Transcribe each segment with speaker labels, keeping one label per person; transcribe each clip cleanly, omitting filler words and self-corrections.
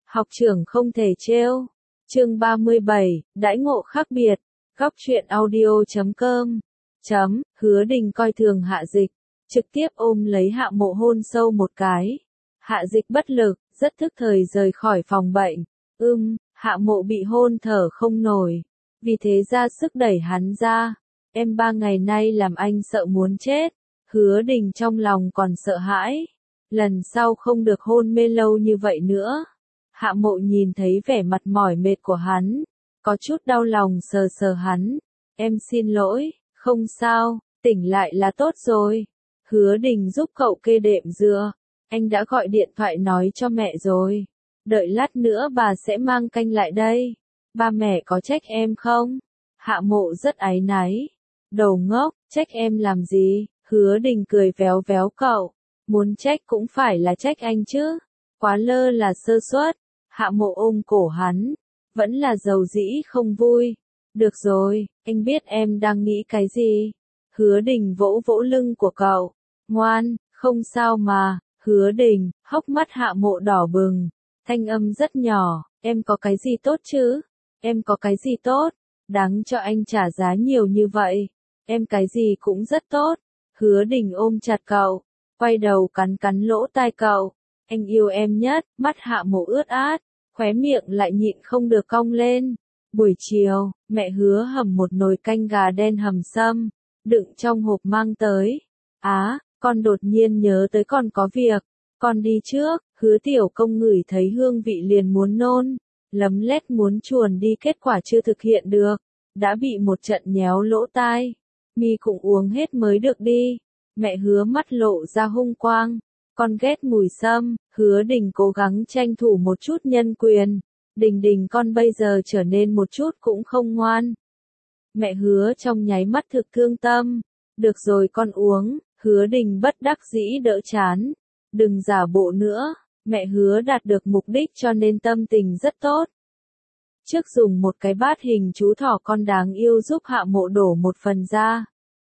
Speaker 1: Học trưởng không thể trêu. Chương 37, đãi ngộ khác biệt. Góc truyện audio.com. Hứa Đình coi thường Hạ Dịch, trực tiếp ôm lấy Hạ Mộ hôn sâu một cái. Hạ Dịch bất lực, rất thức thời rời khỏi phòng bệnh. Hạ Mộ bị hôn thở không nổi, vì thế ra sức đẩy hắn ra. Em 3 ngày nay làm anh sợ muốn chết. Hứa Đình trong lòng còn sợ hãi, lần sau không được hôn mê lâu như vậy nữa. Hạ Mộ nhìn thấy vẻ mặt mỏi mệt của hắn, có chút đau lòng sờ sờ hắn. Em xin lỗi, không sao, tỉnh lại là tốt rồi. Hứa Đình giúp cậu kê đệm dựa. Anh đã gọi điện thoại nói cho mẹ rồi. Đợi lát nữa bà sẽ mang canh lại đây. Ba mẹ có trách em không? Hạ Mộ rất áy náy. Đồ ngốc, trách em làm gì? Hứa Đình cười véo véo cậu. Muốn trách cũng phải là trách anh chứ. Quá lơ là sơ suất. Hạ Mộ ôm cổ hắn. Vẫn là dầu dĩ không vui. Được rồi, anh biết em đang nghĩ cái gì. Hứa Đình vỗ vỗ lưng của cậu. Ngoan, không sao mà. Hứa Đình, hốc mắt Hạ Mộ đỏ bừng. Thanh âm rất nhỏ. Em có cái gì tốt chứ? Em có cái gì tốt? Đáng cho anh trả giá nhiều như vậy. Em cái gì cũng rất tốt. Hứa Đình ôm chặt cậu, quay đầu cắn cắn lỗ tai cậu. Anh yêu em nhất. Mắt Hạ Mộ ướt át, khóe miệng lại nhịn không được cong lên. Buổi chiều, mẹ Hứa hầm một nồi canh gà đen hầm sâm, đựng trong hộp mang tới. Con đột nhiên nhớ tới con có việc. Con đi trước. Hứa Tiểu Công ngửi thấy hương vị liền muốn nôn, lấm lét muốn chuồn đi, kết quả chưa thực hiện được, đã bị một trận nhéo lỗ tai. Mi cũng uống hết mới được đi. Mẹ Hứa mắt lộ ra hung quang. Con ghét mùi sâm. Hứa Đình cố gắng tranh thủ một chút nhân quyền. Đình con bây giờ trở nên một chút cũng không ngoan. Mẹ Hứa trong nháy mắt thực thương tâm. Được rồi con uống. Hứa Đình bất đắc dĩ đỡ chán. Đừng giả bộ nữa. Mẹ Hứa đạt được mục đích cho nên tâm tình rất tốt. Trước dùng một cái bát hình chú thỏ con đáng yêu giúp Hạ Mộ đổ một phần ra.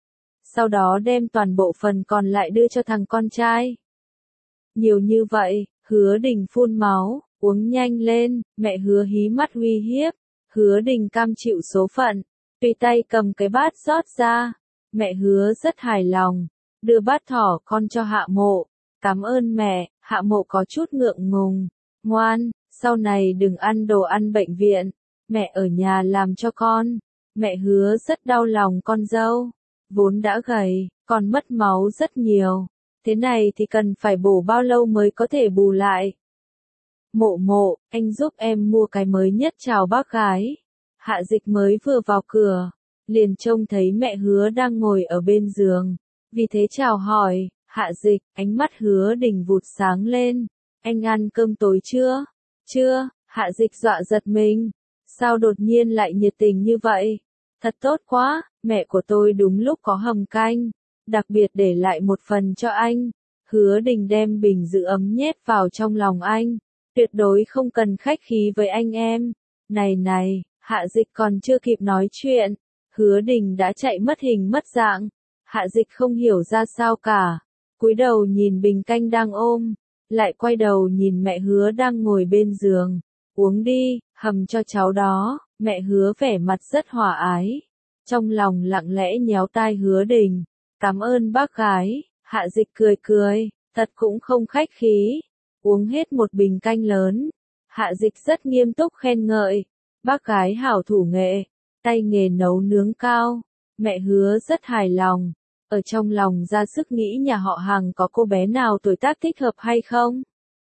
Speaker 1: Sau đó đem toàn bộ phần còn lại đưa cho thằng con trai. Nhiều như vậy. Hứa Đình phun máu. Uống nhanh lên. Mẹ Hứa hí mắt uy hiếp. Hứa Đình cam chịu số phận, tùy tay cầm cái bát rót ra. Mẹ Hứa rất hài lòng, đưa bát thỏ con cho Hạ Mộ. Cảm ơn mẹ. Hạ Mộ có chút ngượng ngùng. Ngoan, sau này đừng ăn đồ ăn bệnh viện. Mẹ ở nhà làm cho con. Mẹ Hứa rất đau lòng con dâu. Vốn đã gầy, còn mất máu rất nhiều. Thế này thì cần phải bổ bao lâu mới có thể bù lại. Mộ, anh giúp em mua cái mới nhất chào bác gái. Hạ Dịch mới vừa vào cửa, liền trông thấy mẹ Hứa đang ngồi ở bên giường. Vì thế chào hỏi. Hạ Dịch, ánh mắt Hứa Đình vụt sáng lên. Anh ăn cơm tối chưa? Chưa. Hạ Dịch dọa giật mình. Sao đột nhiên lại nhiệt tình như vậy? Thật tốt quá, mẹ của tôi đúng lúc có hầm canh, đặc biệt để lại một phần cho anh. Hứa Đình đem bình giữ ấm nhét vào trong lòng anh. Tuyệt đối không cần khách khí với anh em. Này, Hạ Dịch còn chưa kịp nói chuyện. Hứa Đình đã chạy mất hình mất dạng. Hạ Dịch không hiểu ra sao cả. Cúi đầu nhìn bình canh đang ôm, lại quay đầu nhìn mẹ Hứa đang ngồi bên giường. Uống đi, hầm cho cháu đó. Mẹ Hứa vẻ mặt rất hòa ái, trong lòng lặng lẽ nhéo tai Hứa Đình. Cảm ơn bác gái. Hạ Dịch cười, thật cũng không khách khí. Uống hết một bình canh lớn. Hạ Dịch rất nghiêm túc khen ngợi. Bác gái hảo thủ nghệ, tay nghề nấu nướng cao. Mẹ Hứa rất hài lòng. Ở trong lòng ra sức nghĩ nhà họ Hằng có cô bé nào tuổi tác thích hợp hay không.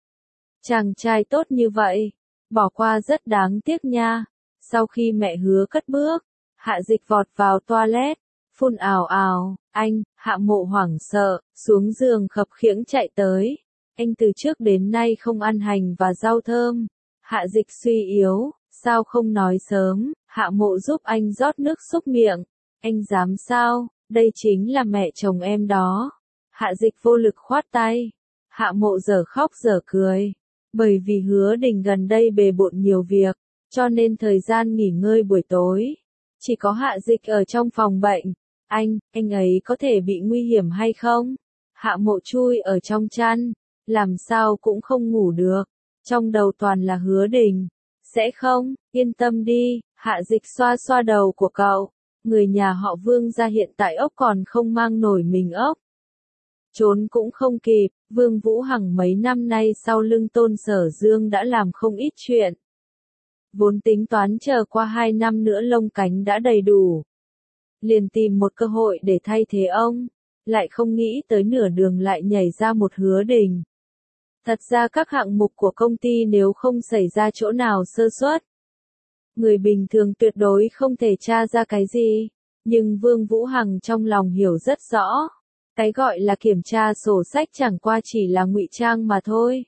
Speaker 1: Chàng trai tốt như vậy, bỏ qua rất đáng tiếc nha. Sau khi mẹ Hứa cất bước, Hạ Dịch vọt vào toilet, phun ào ào. Anh. Hạ Mộ hoảng sợ, xuống giường khập khiễng chạy tới. Anh từ trước đến nay không ăn hành và rau thơm. Hạ Dịch suy yếu, sao không nói sớm. Hạ Mộ giúp anh rót nước súc miệng. Anh dám sao, đây chính là mẹ chồng em đó. Hạ Dịch vô lực khoát tay. Hạ Mộ dở khóc dở cười. Bởi vì Hứa Đình gần đây bề bộn nhiều việc, cho nên thời gian nghỉ ngơi buổi tối chỉ có Hạ Dịch ở trong phòng bệnh. Anh ấy có thể bị nguy hiểm hay không? Hạ Mộ chui ở trong chăn, làm sao cũng không ngủ được. Trong đầu toàn là Hứa Đình. Sẽ không, yên tâm đi, Hạ Dịch xoa xoa đầu của cậu. Người nhà họ Vương gia hiện tại ốc còn không mang nổi mình ốc. Trốn cũng không kịp, Vương Vũ Hằng mấy năm nay sau lưng Tôn Sở Dương đã làm không ít chuyện. Vốn tính toán chờ qua 2 năm nữa lông cánh đã đầy đủ. Liền tìm một cơ hội để thay thế ông, lại không nghĩ tới nửa đường lại nhảy ra một Hứa Đình. Thật ra các hạng mục của công ty nếu không xảy ra chỗ nào sơ suất, người bình thường tuyệt đối không thể tra ra cái gì, nhưng Vương Vũ Hằng trong lòng hiểu rất rõ. Cái gọi là kiểm tra sổ sách chẳng qua chỉ là ngụy trang mà thôi.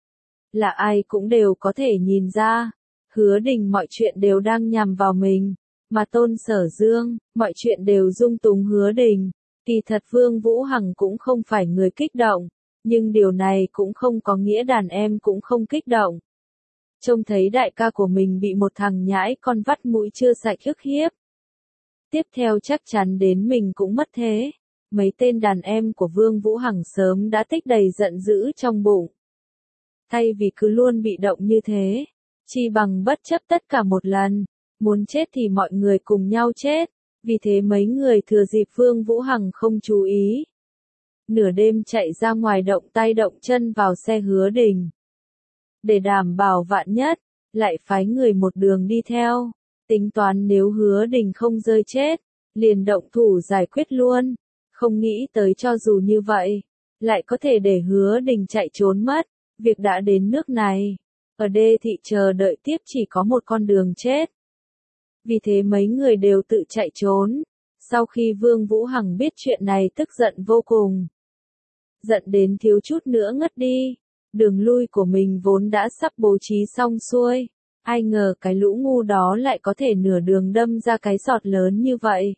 Speaker 1: Là ai cũng đều có thể nhìn ra, Hứa Đình mọi chuyện đều đang nhằm vào mình, mà Tôn Sở Dương, mọi chuyện đều dung túng Hứa Đình. Kỳ thật Vương Vũ Hằng cũng không phải người kích động, nhưng điều này cũng không có nghĩa đàn em cũng không kích động. Trông thấy đại ca của mình bị một thằng nhãi con vắt mũi chưa sạch ức hiếp. Tiếp theo chắc chắn đến mình cũng mất thế. Mấy tên đàn em của Vương Vũ Hằng sớm đã tích đầy giận dữ trong bụng. Thay vì cứ luôn bị động như thế, chi bằng bất chấp tất cả một lần, muốn chết thì mọi người cùng nhau chết, vì thế mấy người thừa dịp Vương Vũ Hằng không chú ý. Nửa đêm chạy ra ngoài động tay động chân vào xe Hứa Đình. Để đảm bảo vạn nhất, lại phái người một đường đi theo, tính toán nếu Hứa Đình không rơi chết, liền động thủ giải quyết luôn. Không nghĩ tới cho dù như vậy, lại có thể để Hứa Đình chạy trốn mất, việc đã đến nước này. Ở đê thị chờ đợi tiếp chỉ có một con đường chết. Vì thế mấy người đều tự chạy trốn. Sau khi Vương Vũ Hằng biết chuyện này tức giận vô cùng. Giận đến thiếu chút nữa ngất đi. Đường lui của mình vốn đã sắp bố trí xong xuôi. Ai ngờ cái lũ ngu đó lại có thể nửa đường đâm ra cái sọt lớn như vậy.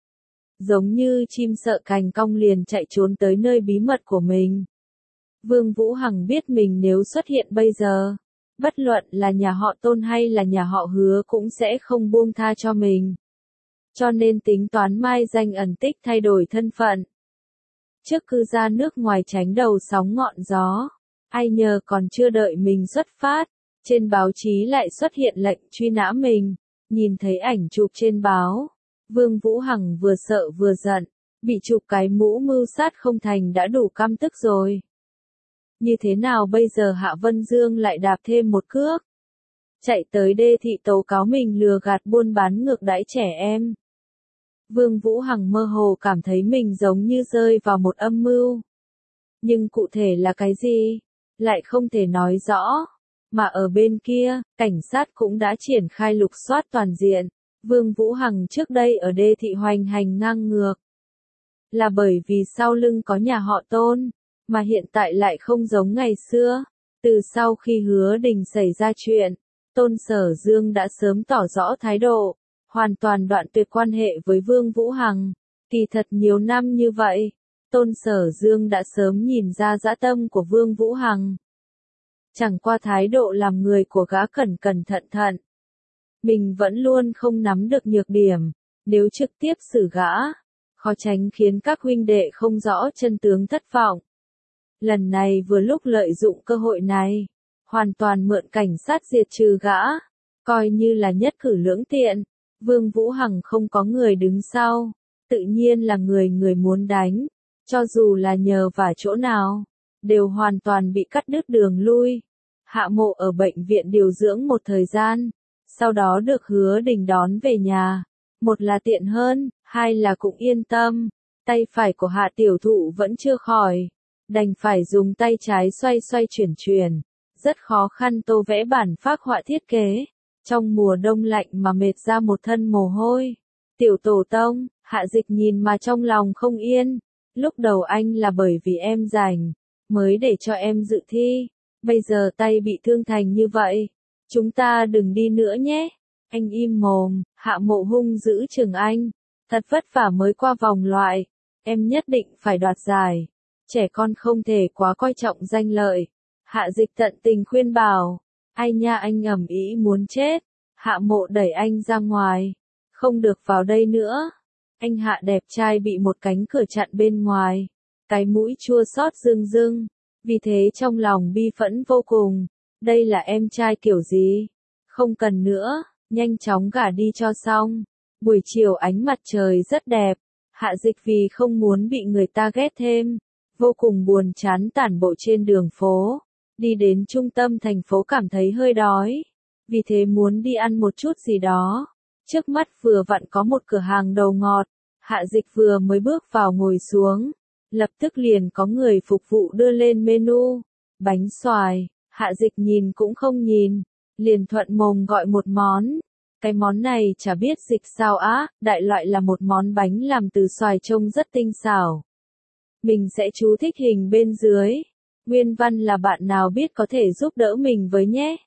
Speaker 1: Giống như chim sợ cành cong liền chạy trốn tới nơi bí mật của mình. Vương Vũ Hằng biết mình nếu xuất hiện bây giờ, bất luận là nhà họ Tôn hay là nhà họ Hứa cũng sẽ không buông tha cho mình. Cho nên tính toán mai danh ẩn tích thay đổi thân phận. Trước cư ra nước ngoài tránh đầu sóng ngọn gió, ai nhờ còn chưa đợi mình xuất phát, trên báo chí lại xuất hiện lệnh truy nã mình. Nhìn thấy ảnh chụp trên báo, Vương Vũ Hằng vừa sợ vừa giận, bị chụp cái mũ mưu sát không thành đã đủ căm tức rồi. Như thế nào bây giờ Hạ Vân Dương lại đạp thêm một cước? Chạy tới đê thị tố cáo mình lừa gạt buôn bán ngược đãi trẻ em. Vương Vũ Hằng mơ hồ cảm thấy mình giống như rơi vào một âm mưu. Nhưng cụ thể là cái gì? Lại không thể nói rõ. Mà ở bên kia, cảnh sát cũng đã triển khai lục soát toàn diện. Vương Vũ Hằng trước đây ở đê thị hoành hành ngang ngược. Là bởi vì sau lưng có nhà họ Tôn, mà hiện tại lại không giống ngày xưa. Từ sau khi Hứa Đình xảy ra chuyện, Tôn Sở Dương đã sớm tỏ rõ thái độ, hoàn toàn đoạn tuyệt quan hệ với Vương Vũ Hằng. Kỳ thật nhiều năm như vậy, Tôn Sở Dương đã sớm nhìn ra dã tâm của Vương Vũ Hằng. Chẳng qua thái độ làm người của gã cẩn cẩn thận thận. Mình vẫn luôn không nắm được nhược điểm, nếu trực tiếp xử gã, khó tránh khiến các huynh đệ không rõ chân tướng thất vọng. Lần này vừa lúc lợi dụng cơ hội này, hoàn toàn mượn cảnh sát diệt trừ gã, coi như là nhất cử lưỡng tiện. Vương Vũ Hằng không có người đứng sau, tự nhiên là người người muốn đánh, cho dù là nhờ vả chỗ nào, đều hoàn toàn bị cắt đứt đường lui. Hạ Mộ ở bệnh viện điều dưỡng một thời gian, sau đó được Hứa Đình đón về nhà. Một là tiện hơn, hai là cũng yên tâm. Tay phải của Hạ tiểu thụ vẫn chưa khỏi, đành phải dùng tay trái xoay xoay chuyển chuyển, rất khó khăn tô vẽ bản phác họa thiết kế. Trong mùa đông lạnh mà mệt ra một thân mồ hôi. Tiểu tổ tông, Hạ Dịch nhìn mà trong lòng không yên. Lúc đầu anh là bởi vì em rảnh, mới để cho em dự thi. Bây giờ tay bị thương thành như vậy, chúng ta đừng đi nữa nhé. Anh im mồm, Hạ Mộ hung giữ chừng anh. Thật vất vả mới qua vòng loại, em nhất định phải đoạt giải. Trẻ con không thể quá coi trọng danh lợi. Hạ Dịch tận tình khuyên bảo. Ai nha, anh ầm ĩ muốn chết. Hạ Mộ đẩy anh ra ngoài. Không được vào đây nữa. Anh Hạ đẹp trai bị một cánh cửa chặn bên ngoài. Cái mũi chua xót rưng rưng. Vì thế trong lòng bi phẫn vô cùng. đây là em trai kiểu gì? Không cần nữa, nhanh chóng gả đi cho xong. Buổi chiều ánh mặt trời rất đẹp, Hạ Dịch vì không muốn bị người ta ghét thêm, vô cùng buồn chán tản bộ trên đường phố. Đi đến trung tâm thành phố cảm thấy hơi đói, vì thế muốn đi ăn một chút gì đó. Trước mắt vừa vặn có một cửa hàng đồ ngọt, Hạ Dịch vừa mới bước vào ngồi xuống, lập tức liền có người phục vụ đưa lên menu, bánh xoài. Hạ Dịch nhìn cũng không nhìn, liền thuận mồm gọi một món. Cái món này chả biết dịch sao á, đại loại là một món bánh làm từ xoài trông rất tinh xảo. Mình sẽ chú thích hình bên dưới. Nguyên văn là bạn nào biết có thể giúp đỡ mình với nhé.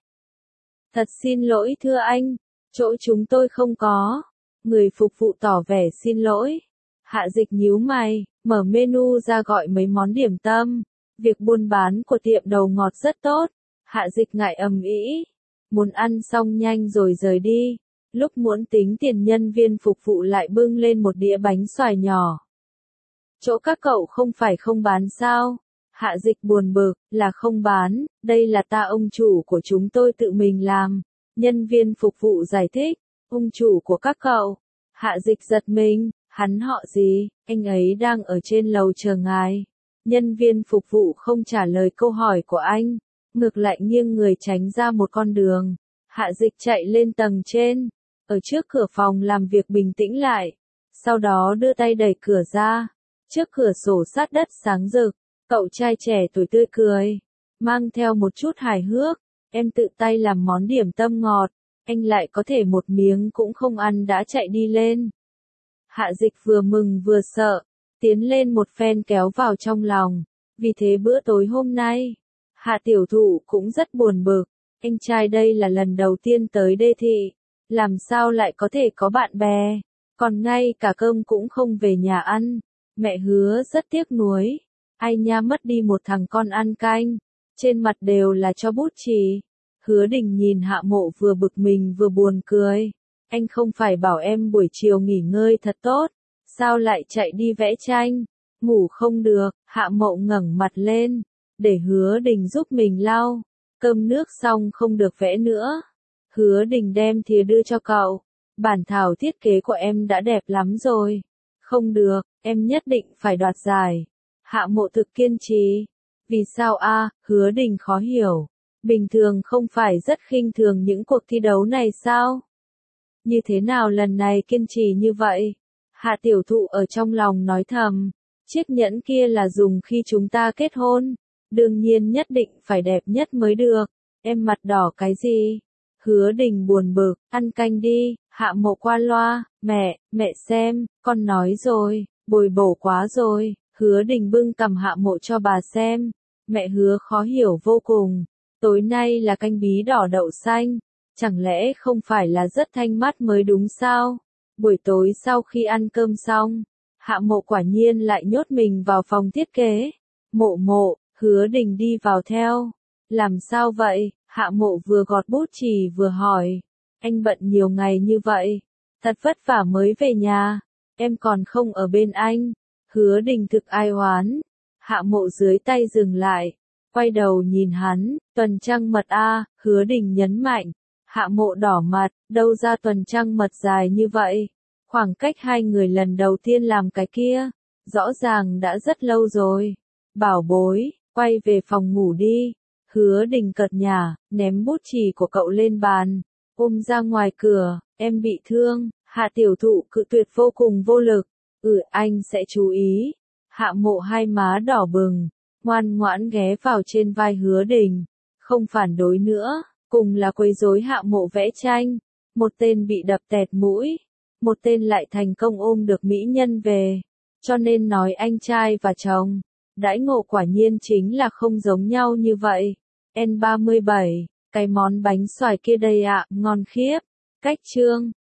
Speaker 1: Thật xin lỗi thưa anh, chỗ chúng tôi không có. Người phục vụ tỏ vẻ xin lỗi. Hạ Dịch nhíu mày, mở menu ra gọi mấy món điểm tâm. Việc buôn bán của tiệm đầu ngọt rất tốt. Hạ Dịch ngại ầm ĩ, muốn ăn xong nhanh rồi rời đi. Lúc muốn tính tiền nhân viên phục vụ lại bưng lên một đĩa bánh xoài nhỏ. Chỗ các cậu không phải không bán sao? Hạ Dịch buồn bực, là không bán, đây là ta ông chủ của chúng tôi tự mình làm. Nhân viên phục vụ giải thích, ông chủ của các cậu. Hạ Dịch giật mình, hắn họ gì, anh ấy đang ở trên lầu chờ ngài. Nhân viên phục vụ không trả lời câu hỏi của anh, ngược lại nghiêng người tránh ra một con đường. Hạ Dịch chạy lên tầng trên, ở trước cửa phòng làm việc bình tĩnh lại, sau đó đưa tay đẩy cửa ra. Trước cửa sổ sát đất sáng rực, cậu trai trẻ tuổi tươi cười, mang theo một chút hài hước, em tự tay làm món điểm tâm ngọt, anh lại có thể một miếng cũng không ăn đã chạy đi lên. Hạ Dịch vừa mừng vừa sợ, tiến lên một phen kéo vào trong lòng, vì thế bữa tối hôm nay, Hạ tiểu thụ cũng rất buồn bực, anh trai đây là lần đầu tiên tới đê thị, làm sao lại có thể có bạn bè, còn ngay cả cơm cũng không về nhà ăn. Mẹ Hứa rất tiếc nuối, ai nha mất đi một thằng con ăn canh, trên mặt đều là cho bút chì. Hứa Đình nhìn Hạ Mộ vừa bực mình vừa buồn cười, anh không phải bảo em buổi chiều nghỉ ngơi thật tốt, sao lại chạy đi vẽ tranh, ngủ không được. Hạ Mộ ngẩng mặt lên, để Hứa Đình giúp mình lau, cơm nước xong không được vẽ nữa. Hứa Đình đem thìa đưa cho cậu, bản thảo thiết kế của em đã đẹp lắm rồi. Không được, em nhất định phải đoạt giải. Hạ Mộ thực kiên trì. Vì sao a? Hứa Đình khó hiểu. Bình thường không phải rất khinh thường những cuộc thi đấu này sao? Như thế nào lần này kiên trì như vậy? Hạ tiểu thụ ở trong lòng nói thầm. Chiếc nhẫn kia là dùng khi chúng ta kết hôn. Đương nhiên nhất định phải đẹp nhất mới được. Em mặt đỏ cái gì? Hứa Đình buồn bực, ăn canh đi. Hạ Mộ qua loa, mẹ xem, con nói rồi, bồi bổ quá rồi. Hứa Đình bưng cằm Hạ Mộ cho bà xem. Mẹ Hứa khó hiểu vô cùng. Tối nay là canh bí đỏ đậu xanh, chẳng lẽ không phải là rất thanh mát mới đúng sao? Buổi tối sau khi ăn cơm xong, Hạ Mộ quả nhiên lại nhốt mình vào phòng thiết kế. Mộ, Hứa Đình đi vào theo. Làm sao vậy? Hạ Mộ vừa gọt bút chì vừa hỏi. Anh bận nhiều ngày như vậy, thật vất vả mới về nhà, em còn không ở bên anh. Hứa Đình thực ai oán. Hạ Mộ dưới tay dừng lại, quay đầu nhìn hắn, tuần trăng mật a. Hứa Đình nhấn mạnh. Hạ Mộ đỏ mặt, đâu ra tuần trăng mật dài như vậy. Khoảng cách hai người lần đầu tiên làm cái kia, rõ ràng đã rất lâu rồi. Bảo bối, quay về phòng ngủ đi. Hứa Đình cợt nhả, ném bút chì của cậu lên bàn, ôm ra ngoài cửa. Em bị thương. Hạ tiểu thụ cự tuyệt vô cùng vô lực. Anh sẽ chú ý. Hạ Mộ hai má đỏ bừng, ngoan ngoãn ghé vào trên vai Hứa Đình, không phản đối nữa, cùng là quấy rối Hạ Mộ vẽ tranh. Một tên bị đập tẹt mũi, một tên lại thành công ôm được mỹ nhân về. Cho nên nói anh trai và chồng, đãi ngộ quả nhiên chính là không giống nhau như vậy. N37, cái món bánh xoài kia đây ạ, ngon khiếp. Cách chương